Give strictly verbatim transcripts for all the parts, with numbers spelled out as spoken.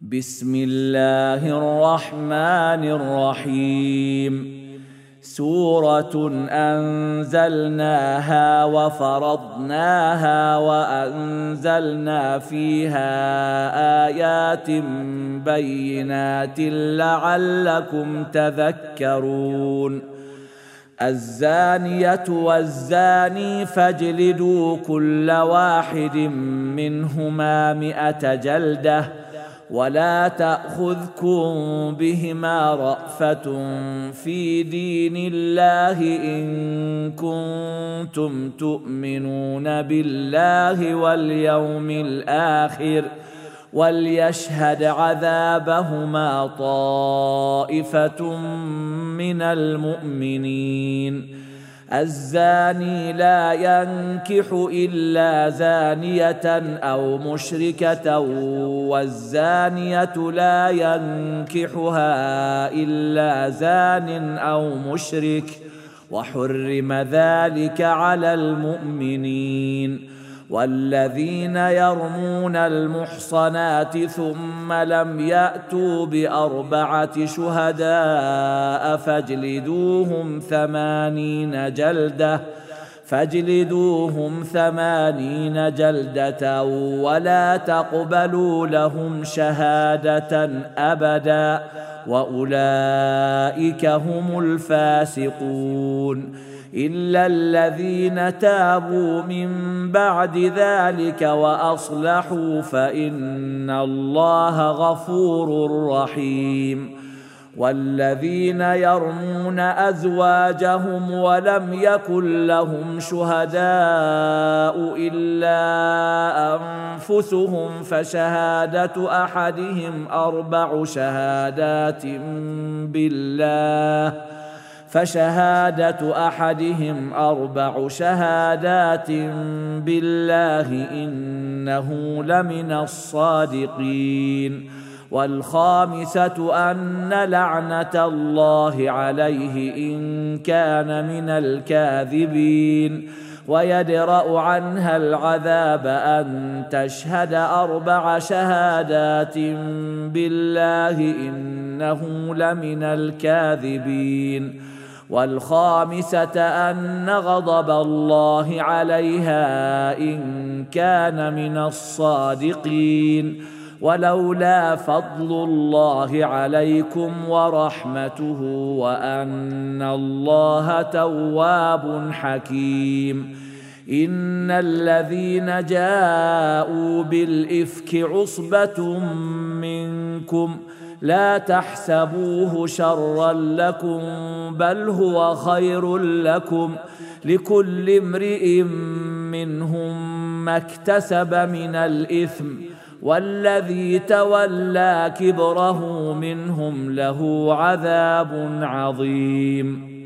بسم الله الرحمن الرحيم. سورة أنزلناها وفرضناها وأنزلنا فيها آيات بينات لعلكم تذكرون. الزانية والزاني فاجلدوا كل واحد منهما مئة جلدة ولا تأخذكم بهما رأفة في دين الله إن كنتم تؤمنون بالله واليوم الآخر وليشهد عذابهما طائفة من المؤمنين. الزاني لا ينكح إلا زانية أو مشركة والزانية لا ينكحها إلا زان أو مشرك وحرم ذلك على المؤمنين. والذين يرمون المحصنات ثم لم يأتوا بأربعة شهداء فاجلدوهم ثمانين جلدة فاجلدوهم ثمانين جلدة ولا تقبلوا لهم شهادة أبدا وأولئك هم الفاسقون إلا الذين تابوا من بعد ذلك وأصلحوا فإن الله غفور رحيم. والذين يرمون أزواجهم ولم يكن لهم شهداء إلا أنفسهم فشهادة أحدهم أربع شهادات بالله فشهادة أحدهم أربع شهادات بالله إنه لمن الصادقين. والخامسة أن لعنة الله عليه إن كان من الكاذبين. ويدرأ عنها العذاب أن تشهد أربع شهادات بالله إنه لمن الكاذبين. والخامسة أن غضب الله عليها إن كان من الصادقين. ولولا فضل الله عليكم ورحمته وأن الله تواب حكيم. إن الذين جاءوا بالإفك عصبة منكم لا تحسبوه شرا لكم بل هو خير لكم لكل امرئ منهم ما اكتسب من الإثم والذي تولى كبره منهم له عذاب عظيم.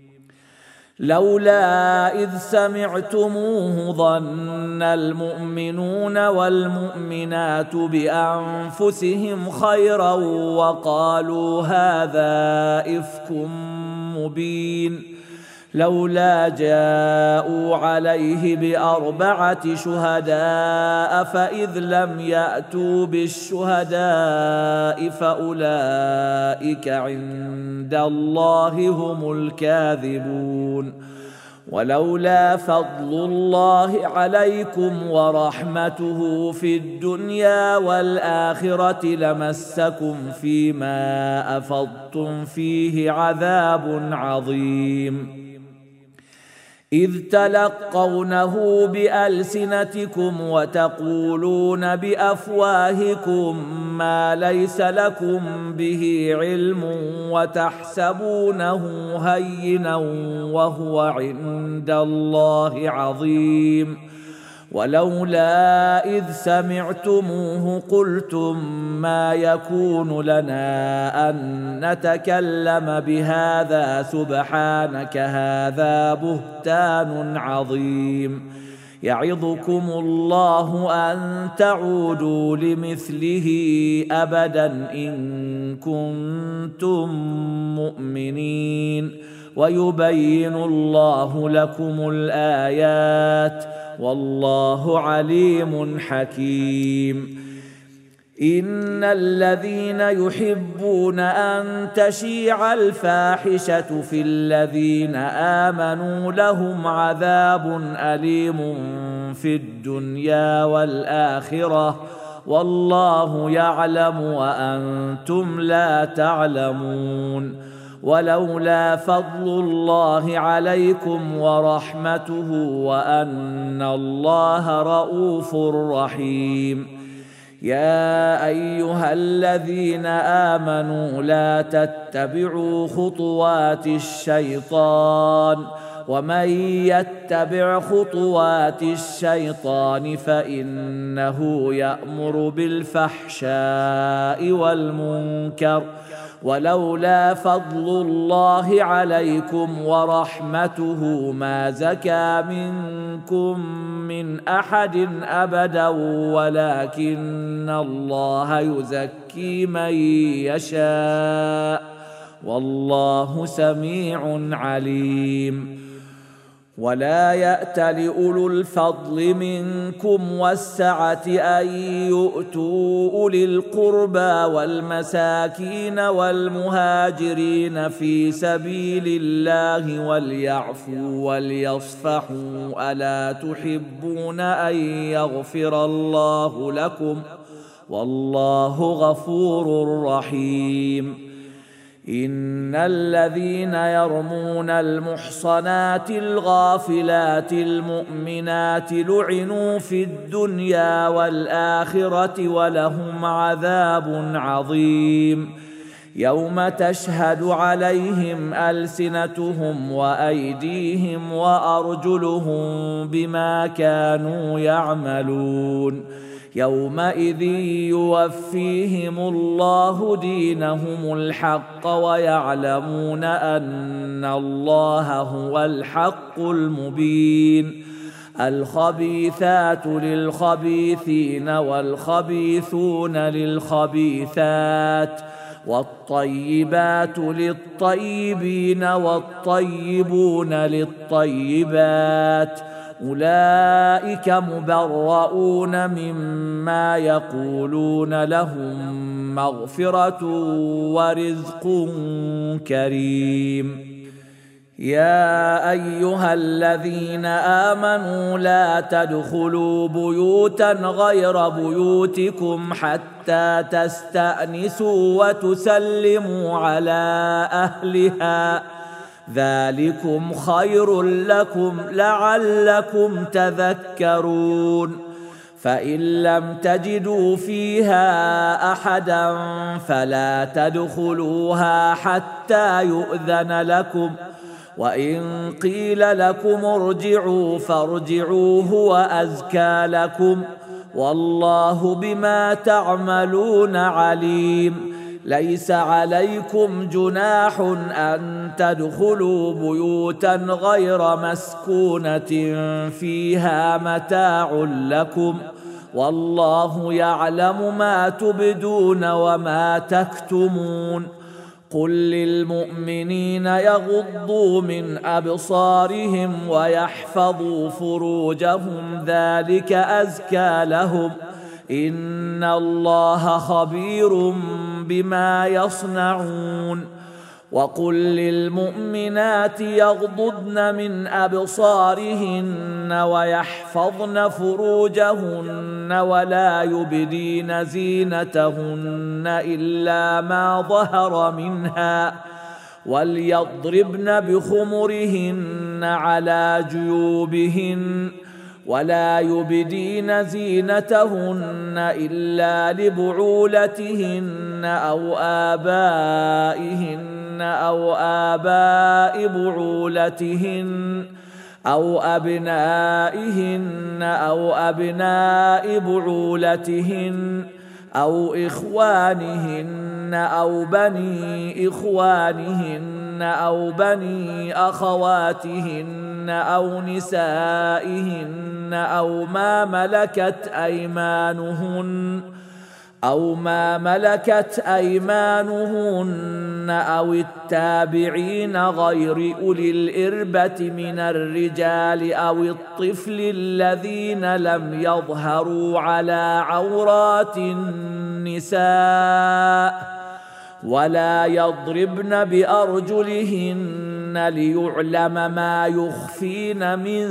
لولا إذ سمعتموه ظن المؤمنون والمؤمنات بأنفسهم خيرا وقالوا هذا إفك مبين. لولا جاءوا عليه بأربعة شهداء فإذ لم يأتوا بالشهداء فأولئك عند الله هم الكاذبون. ولولا فضل الله عليكم ورحمته في الدنيا والآخرة لمسكم فيما أفضتم فيه عذاب عظيم. إذ تلقونه بألسنتكم وتقولون بأفواهكم ما ليس لكم به علم وتحسبونه هينا وهو عند الله عظيم. ولولا إذ سمعتموه قلتم ما يكون لنا أن نتكلم بهذا سبحانك هذا بهتان عظيم. يعظكم الله أن تعودوا لمثله أبدا إن كنتم مؤمنين ويبين الله لكم الآيات والله عليم حكيم. إن الذين يحبون أن تشيع الفاحشة في الذين آمنوا لهم عذاب أليم في الدنيا والآخرة والله يعلم وأنتم لا تعلمون. ولولا فضل الله عليكم ورحمته وأن الله رءوف رحيم. يا أيها الذين آمنوا لا تتبعوا خطوات الشيطان ومن يتبع خطوات الشيطان فإنه يأمر بالفحشاء والمنكر ولولا فضل الله عليكم ورحمته ما زكى منكم من أحد أبدا ولكن الله يزكي من يشاء والله سميع عليم. ولا يأت لأولو الفضل منكم والسعة أن يؤتوا أولي القربى والمساكين والمهاجرين في سبيل الله وليعفوا وليصفحوا ألا تحبون أن يغفر الله لكم والله غفور رحيم. إن الذين يرمون المحصنات الغافلات المؤمنات لعنوا في الدنيا والآخرة ولهم عذاب عظيم. يوم تشهد عليهم ألسنتهم وأيديهم وأرجلهم بما كانوا يعملون يومئذ يوفيهم الله دينهم الحق ويعلمون أن الله هو الحق المبين. الخبيثات للخبيثين والخبيثون للخبيثات والطيبات للطيبين والطيبون للطيبات أولئك مبرؤون مما يقولون لهم مغفرة ورزق كريم. يا أيها الذين آمنوا لا تدخلوا بيوتا غير بيوتكم حتى تستأنسوا وتسلموا على أهلها ذلكم خير لكم لعلكم تذكرون. فإن لم تجدوا فيها أحدا فلا تدخلوها حتى يؤذن لكم وإن قيل لكم ارجعوا فارجعوا هو أزكى لكم والله بما تعملون عليم. ليس عليكم جناح أن تدخلوا بيوتا غير مسكونة فيها متاع لكم والله يعلم ما تبدون وما تكتمون. قل للمؤمنين يغضوا من أبصارهم ويحفظوا فروجهم ذلك أزكى لهم إن الله خبير بما يصنعون. وقل للمؤمنات يغضضن من أبصارهن ويحفظن فروجهن ولا يبدين زينتهن إلا ما ظهر منها وليضربن بخمرهن على جيوبهن ولا يبدين زينتهن إلا لبعولتهن أو آبائهن أو آباء بعولتهن أو أبنائهن أو أبناء بعولتهن أو إخوانهن أو بني إخوانهن أو بني أخواتهن أو نسائهن أو ما ملكت أيمانهن أو ما ملكت أيمانهن أو التابعين غير أولي الإربة من الرجال أو الطفل الذين لم يظهروا على عورات النساء ولا يضربن بأرجلهن ليعلم ما يخفين من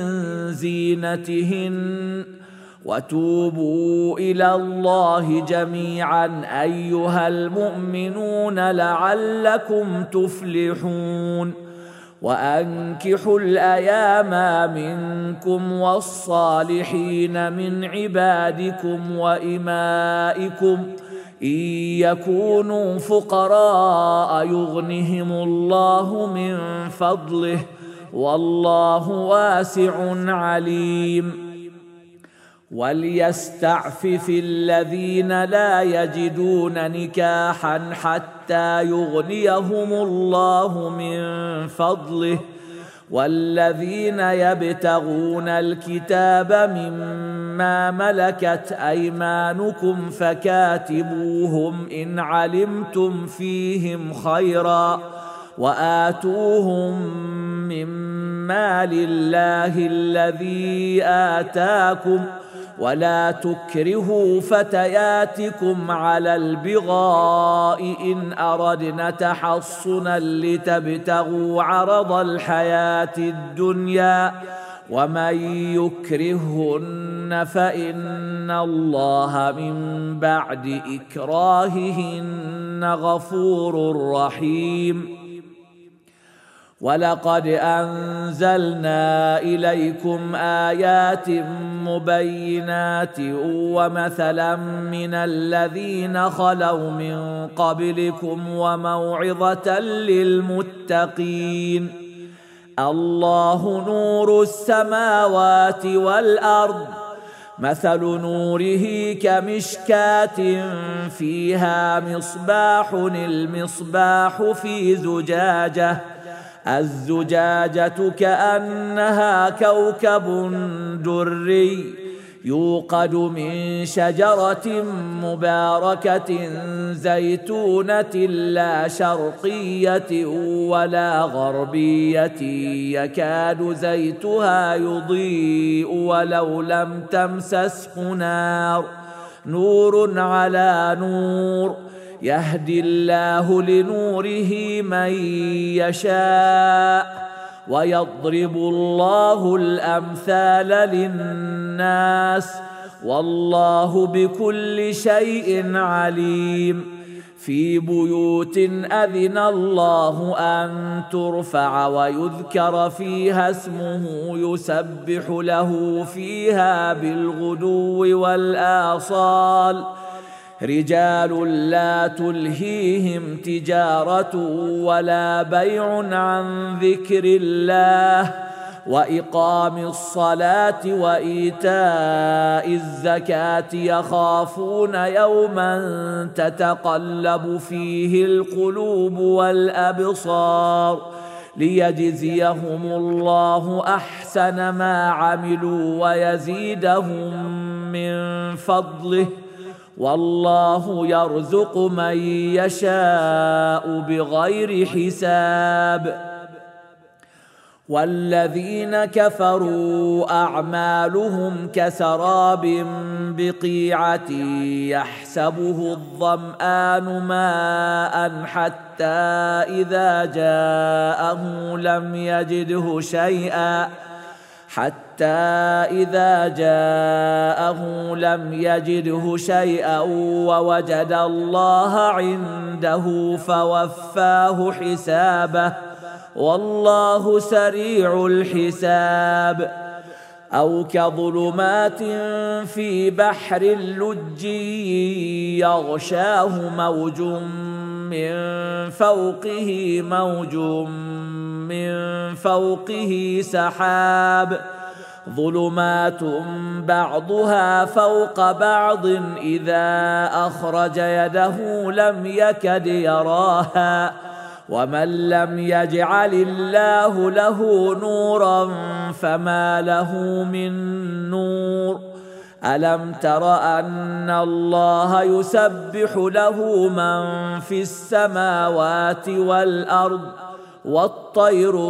زينتهن وتوبوا إلى الله جميعا أيها المؤمنون لعلكم تفلحون وأنكحوا الأيام منكم والصالحين من عبادكم وإمائكم إن يكونوا فقراء يغنهم الله من فضله والله واسع عليم وليستعفف الذين لا يجدون نكاحا حتى يغنيهم الله من فضله والذين يبتغون الكتاب مما ملكت أيمانكم فكاتبوهم إن علمتم فيهم خيرا وآتوهم مما لله الذي آتاكم ولا تكرهوا فتياتكم على البغاء إن أردنا تحصنا لتبتغوا عرض الحياة الدنيا ومن يكرهن فإن الله من بعد إكراههن غفور رحيم ولقد أنزلنا إليكم آيات مبينات ومثلا من الذين خلوا من قبلكم وموعظة للمتقين الله نور السماوات والأرض مثل نوره كمشكاة فيها مصباح المصباح في زجاجة الزجاجة كأنها كوكب دري يوقد من شجرة مباركة زيتونة لا شرقية ولا غربية يكاد زيتها يضيء ولو لم تمسسه نار نور على نور يهدي الله لنوره من يشاء ويضرب الله الأمثال للناس والله بكل شيء عليم في بيوت أذن الله أن ترفع ويذكر فيها اسمه يسبح له فيها بالغدو والآصال رجال لا تلهيهم تجارة ولا بيع عن ذكر الله وإقام الصلاة وإيتاء الزكاة يخافون يوما تتقلب فيه القلوب والأبصار ليجزيهم الله أحسن ما عملوا ويزيدهم من فضله والله يرزق من يشاء بغير حساب والذين كفروا أعمالهم كسراب بقيعة يحسبه الظمآن ماء حتى إذا جاءه لم يجده شيئا حتى إذا جاءه لم يجده شيئا ووجد الله عنده فوفاه حسابه والله سريع الحساب أو كظلمات في بحر اللجي يغشاه موج من فوقه موج من فوقه سحاب ظلمات بعضها فوق بعض إذا أخرج يده لم يكد يراها ومن لم يجعل الله له نورا فما له من نور ألم تر أن الله يسبح له من في السماوات والأرض والطير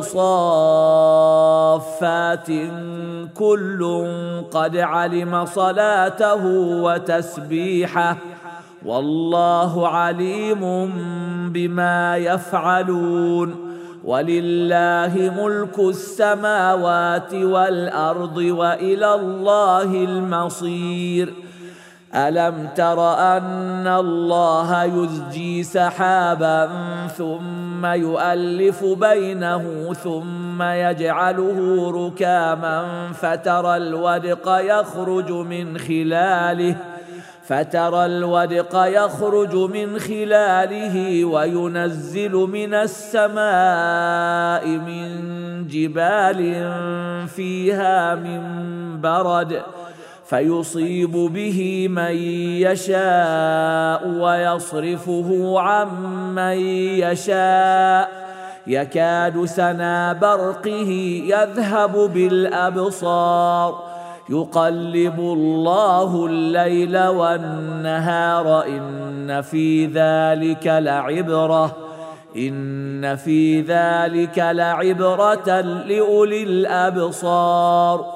صافات كل قد علم صلاته وتسبيحه والله عليم بما يفعلون ولله ملك السماوات والأرض وإلى الله المصير ألم تر أن الله يزجي سحابا ثم يؤلف بينه ثم يجعله ركاما فترى الودق يخرج من خلاله فترى الودق يخرج من خلاله وينزل من السماء من جبال فيها من برد فيصيب به من يشاء ويصرفه عن من يشاء يكاد سنا برقه يذهب بالأبصار يقلب الله الليل والنهار إن في ذلك لعبرة إن في ذلك لعبرة لأولي الأبصار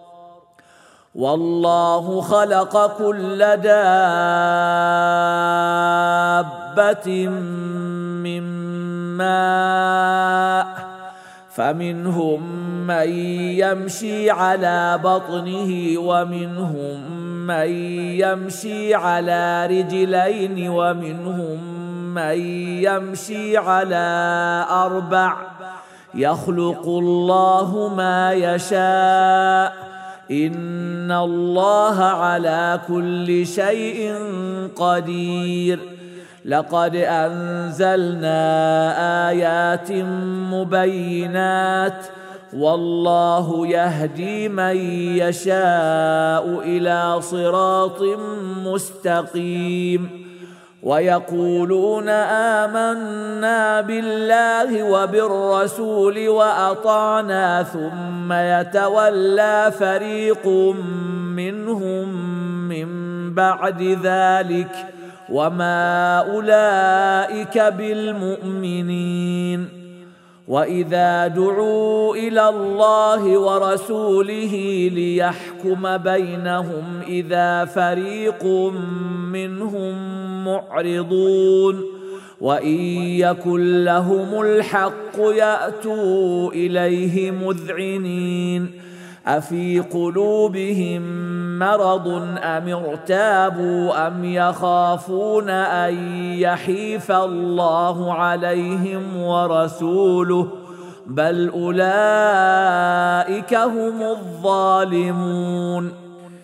والله خلق كل دابة من ماء فمنهم من يمشي على بطنه ومنهم من يمشي على رجلين ومنهم من يمشي على أربع يخلق الله ما يشاء إن الله على كل شيء قدير لقد أنزلنا آيات مبينات والله يهدي من يشاء إلى صراط مستقيم ويقولون آمنا بالله وبالرسول وأطعنا ثم يتولى فريق منهم من بعد ذلك وما أولئك بالمؤمنين وإذا دعوا إلى الله ورسوله ليحكم بينهم إذا فريق منهم معرضون وإن يكن لهم الحق يأتوا إليه مذعنين أفي قلوبهم مرض أم ارتابوا أم يخافون أن يحيف الله عليهم ورسوله بل أولئك هم الظالمون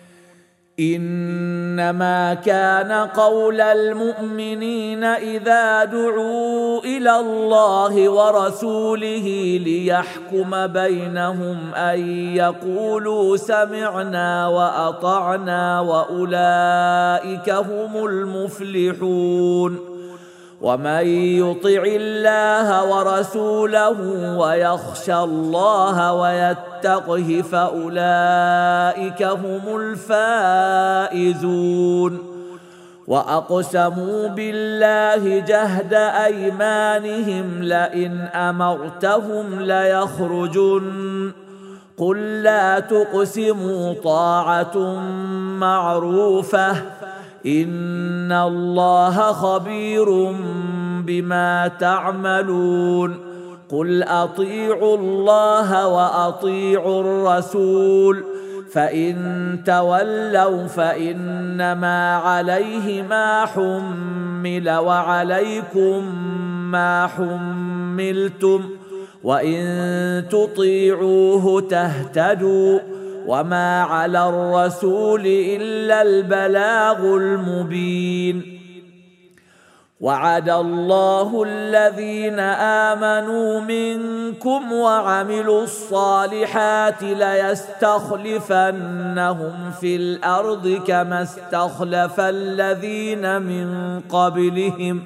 إنما كان قول المؤمنين إذا دعوا إلى الله ورسوله ليحكم بينهم أن يقولوا سمعنا وأطعنا وأولئك هم المفلحون ومن يطع الله ورسوله ويخشى الله ويتقه فأولئك هم الفائزون وأقسموا بالله جهد أيمانهم لئن أمرتهم ليخرجن قل لا تقسموا طاعة معروفة إن الله خبير بما تعملون قل أطيعوا الله وأطيعوا الرسول فإن تولوا فإنما عليه ما حمل وعليكم ما حملتم وإن تطيعوه تهتدوا وما على الرسول إلا البلاغ المبين وعد الله الذين آمنوا منكم وعملوا الصالحات ليستخلفنهم في الأرض كما استخلف الذين من قبلهم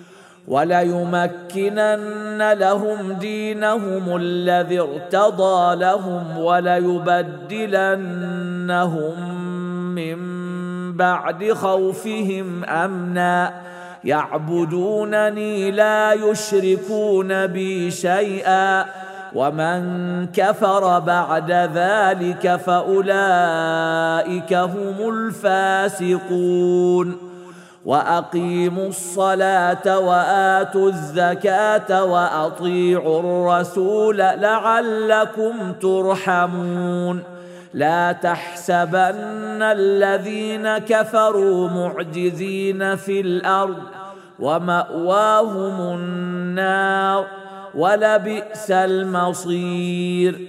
وليمكنن لهم دينهم الذي ارتضى لهم وليبدلنهم من بعد خوفهم أمنا يعبدونني لا يشركون بي شيئا ومن كفر بعد ذلك فأولئك هم الفاسقون وأقيموا الصلاة وآتوا الزكاة وأطيعوا الرسول لعلكم ترحمون لا تحسبن الذين كفروا معجزين في الأرض ومأواهم النار ولبئس المصير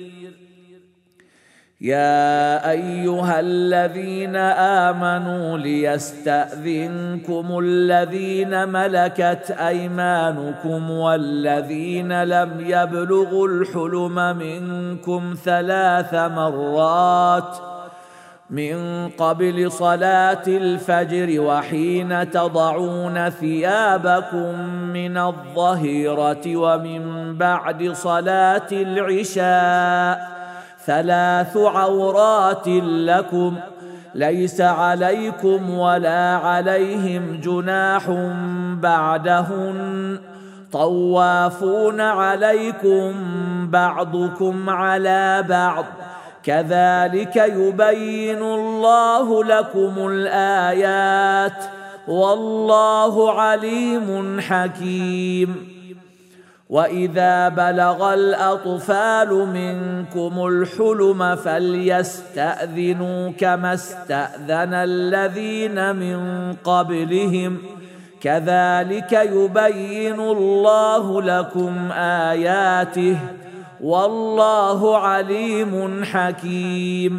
يا أيها الذين آمنوا ليستأذنكم الذين ملكت أيمانكم والذين لم يبلغوا الحلم منكم ثلاث مرات من قبل صلاة الفجر وحين تضعون ثيابكم من الظهيرة ومن بعد صلاة العشاء ثلاث عورات لكم ليس عليكم ولا عليهم جناح بعدهن طوافون عليكم بعضكم على بعض كذلك يبين الله لكم الآيات والله عليم حكيم وإذا بلغ الأطفال منكم الحلم فليستأذنوا كما استأذن الذين من قبلهم كذلك يبين الله لكم آياته والله عليم حكيم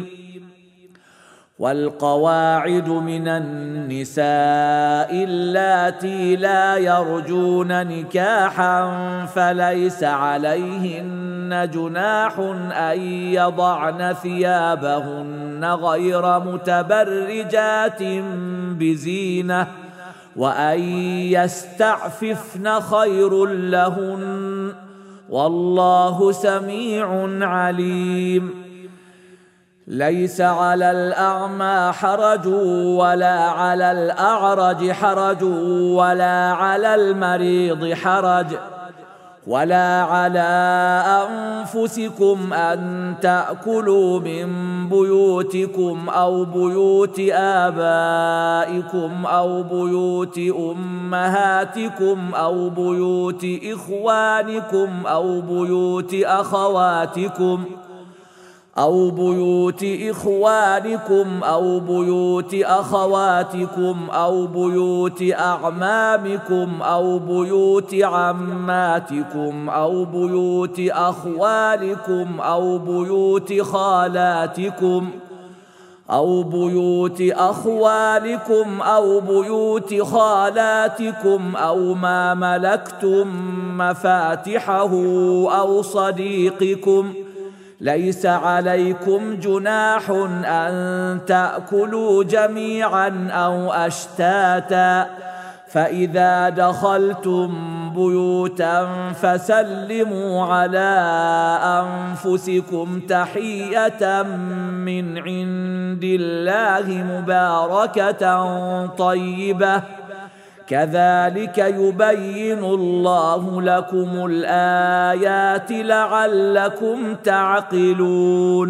والقواعد من النساء اللاتي لا يرجون نكاحا فليس عليهن جناح أن يضعن ثيابهن غير متبرجات بزينة وأن يستعففن خير لهن والله سميع عليم ليس على الأعمى حرج ولا على الأعرج حرج ولا على المريض حرج ولا على أنفسكم أن تأكلوا من بيوتكم أو بيوت آبائكم أو بيوت أمهاتكم أو بيوت إخوانكم أو بيوت أخواتكم أو بيوت إخوانكم أو بيوت أخواتكم أو بيوت أعمامكم أو بيوت عماتكم أو بيوت أخوالكم أو بيوت خالاتكم أو بيوت أخوالكم أو بيوت خالاتكم أو ما ملكتم مفاتحه أو صديقكم ليس عليكم جناح أن تأكلوا جميعا أو أشتاتا فإذا دخلتم بيوتا فسلموا على أنفسكم تحية من عند الله مباركة طيبة كذلك يبين الله لكم الآيات لعلكم تعقلون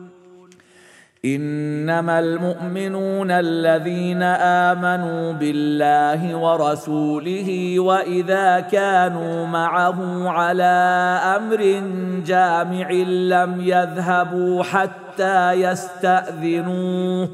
إنما المؤمنون الذين آمنوا بالله ورسوله وإذا كانوا معه على أمر جامع لم يذهبوا حتى يستأذنوه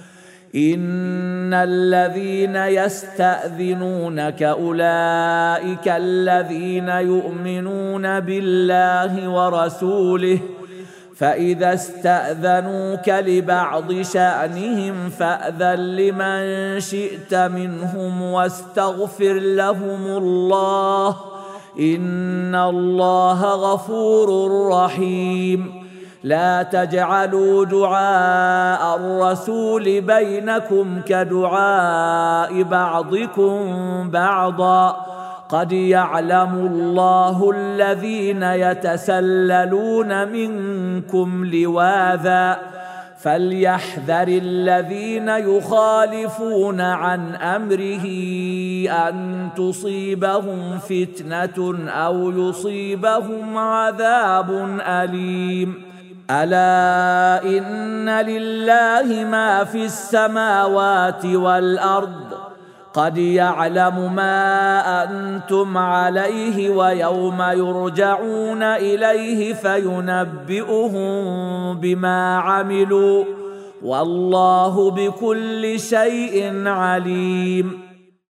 إن الذين يستأذنونك أولئك الذين يؤمنون بالله ورسوله فإذا استأذنوك لبعض شأنهم فأذن لمن شئت منهم واستغفر لهم الله إن الله غفور رحيم لا تجعلوا دعاء الرسول بينكم كدعاء بعضكم بعضا قد يعلم الله الذين يتسللون منكم لواذا فليحذر الذين يخالفون عن امره ان تصيبهم فتنه او يصيبهم عذاب اليم. الا ان لله ما في السماوات والارض قد يعلم ما انتم عليه ويوم يرجعون اليه فينبئهم بما عملوا والله بكل شيء عليم.